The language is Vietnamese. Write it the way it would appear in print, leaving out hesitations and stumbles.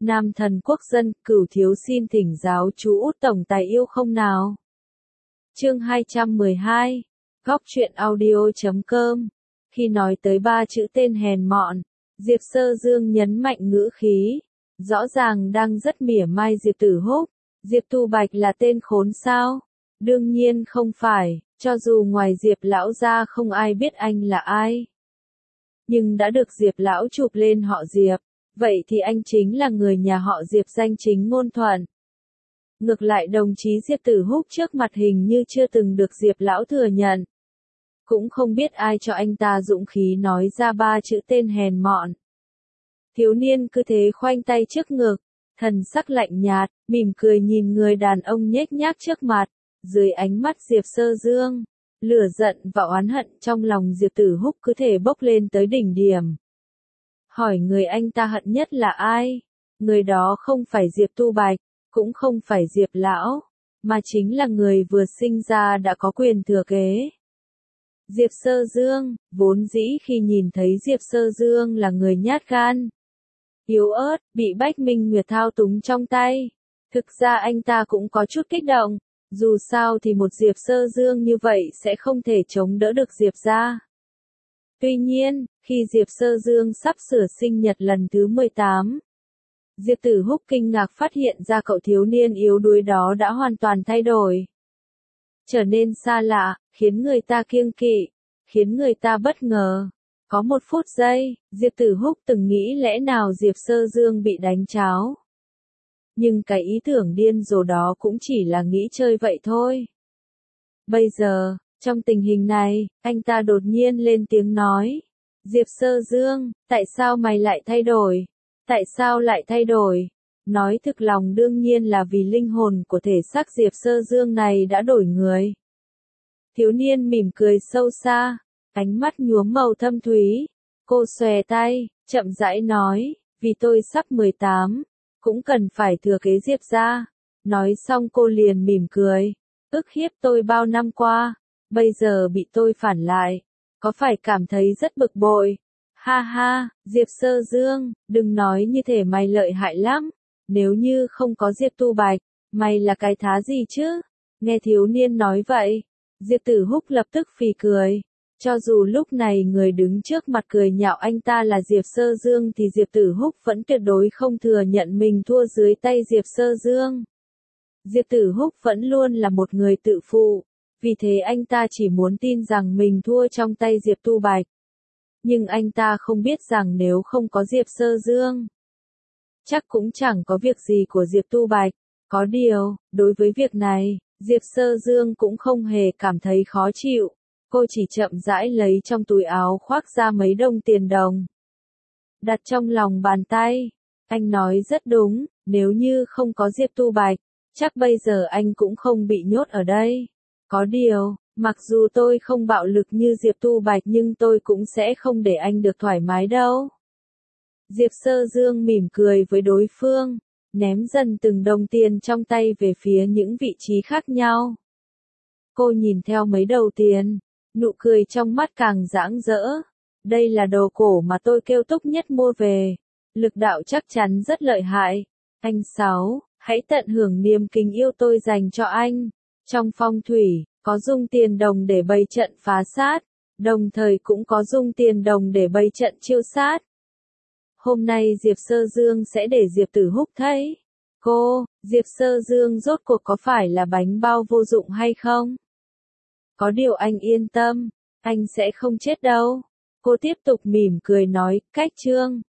Nam thần quốc dân, Cửu thiếu xin thỉnh giáo chú Út tổng tài yêu không nào. Chương 212. Góc truyện audio.com. Khi nói tới ba chữ tên hèn mọn, Diệp Sơ Dương nhấn mạnh ngữ khí, rõ ràng đang rất mỉa mai Diệp Tử Húc. Diệp Tu Bạch là tên khốn sao? Đương nhiên không phải, cho dù ngoài Diệp lão ra không ai biết anh là ai. Nhưng đã được Diệp lão chụp lên họ Diệp, vậy thì anh chính là người nhà họ Diệp danh chính ngôn thuận. Ngược lại đồng chí Diệp Tử Húc trước mặt hình như chưa từng được Diệp lão thừa nhận. Cũng không biết ai cho anh ta dũng khí nói ra ba chữ tên hèn mọn. Thiếu niên cứ thế khoanh tay trước ngực, thần sắc lạnh nhạt, mỉm cười nhìn người đàn ông nhếch nhác trước mặt. Dưới ánh mắt Diệp Sơ Dương, lửa giận và oán hận trong lòng Diệp Tử Húc cứ thể bốc lên tới đỉnh điểm. Hỏi người anh ta hận nhất là ai? Người đó không phải Diệp Tu Bạch, cũng không phải Diệp Lão, mà chính là người vừa sinh ra đã có quyền thừa kế. Diệp Sơ Dương, vốn dĩ khi nhìn thấy Diệp Sơ Dương là người nhát gan, yếu ớt, bị Bách Minh Nguyệt thao túng trong tay. Thực ra anh ta cũng có chút kích động, dù sao thì một Diệp Sơ Dương như vậy sẽ không thể chống đỡ được Diệp gia. Tuy nhiên, khi Diệp Sơ Dương sắp sửa sinh nhật lần thứ 18, Diệp Tử Húc kinh ngạc phát hiện ra cậu thiếu niên yếu đuối đó đã hoàn toàn thay đổi. Trở nên xa lạ, khiến người ta kiêng kỵ, khiến người ta bất ngờ. Có một phút giây, Diệp Tử Húc từng nghĩ lẽ nào Diệp Sơ Dương bị đánh tráo. Nhưng cái ý tưởng điên rồ đó cũng chỉ là nghĩ chơi vậy thôi. Bây giờ, trong tình hình này, anh ta đột nhiên lên tiếng nói. Diệp Sơ Dương, tại sao mày lại thay đổi? Tại sao lại thay đổi? Nói thực lòng đương nhiên là vì linh hồn của thể xác Diệp Sơ Dương này đã đổi người. Thiếu niên mỉm cười sâu xa, ánh mắt nhuốm màu thâm thúy. Cô xòe tay, chậm rãi nói, vì tôi sắp 18, cũng cần phải thừa kế Diệp gia. Nói xong cô liền mỉm cười, ức hiếp tôi bao năm qua, bây giờ bị tôi phản lại, có phải cảm thấy rất bực bội? Ha ha, Diệp Sơ Dương, đừng nói như thể mày lợi hại lắm, nếu như không có Diệp Tu Bạch, mày là cái thá gì chứ? Nghe thiếu niên nói vậy, Diệp Tử Húc lập tức phì cười. Cho dù lúc này người đứng trước mặt cười nhạo anh ta là Diệp Sơ Dương thì Diệp Tử Húc vẫn tuyệt đối không thừa nhận mình thua dưới tay Diệp Sơ Dương. Diệp Tử Húc vẫn luôn là một người tự phụ, vì thế anh ta chỉ muốn tin rằng mình thua trong tay Diệp Tu Bạch. Nhưng anh ta không biết rằng nếu không có Diệp Sơ Dương, chắc cũng chẳng có việc gì của Diệp Tu Bạch. Có điều, đối với việc này, Diệp Sơ Dương cũng không hề cảm thấy khó chịu. Cô chỉ chậm rãi lấy trong túi áo khoác ra mấy đồng tiền đồng, đặt trong lòng bàn tay. Anh nói rất đúng, nếu như không có Diệp Tu Bạch, chắc bây giờ anh cũng không bị nhốt ở đây. Có điều, mặc dù tôi không bạo lực như Diệp Tu Bạch nhưng tôi cũng sẽ không để anh được thoải mái đâu. Diệp Sơ Dương mỉm cười với đối phương, ném dần từng đồng tiền trong tay về phía những vị trí khác nhau. Cô nhìn theo mấy đầu tiền, nụ cười trong mắt càng rạng rỡ. Đây là đồ cổ mà tôi kêu Túc Nhất mua về, lực đạo chắc chắn rất lợi hại. Anh Sáu, hãy tận hưởng niềm kính yêu tôi dành cho anh. Trong phong thủy, có dung tiền đồng để bày trận phá sát, đồng thời cũng có dung tiền đồng để bày trận chiêu sát. Hôm nay Diệp Sơ Dương sẽ để Diệp Tử Húc thấy. Cô, Diệp Sơ Dương rốt cuộc có phải là bánh bao vô dụng hay không? Có điều anh yên tâm, anh sẽ không chết đâu. Cô tiếp tục mỉm cười nói, cách chương.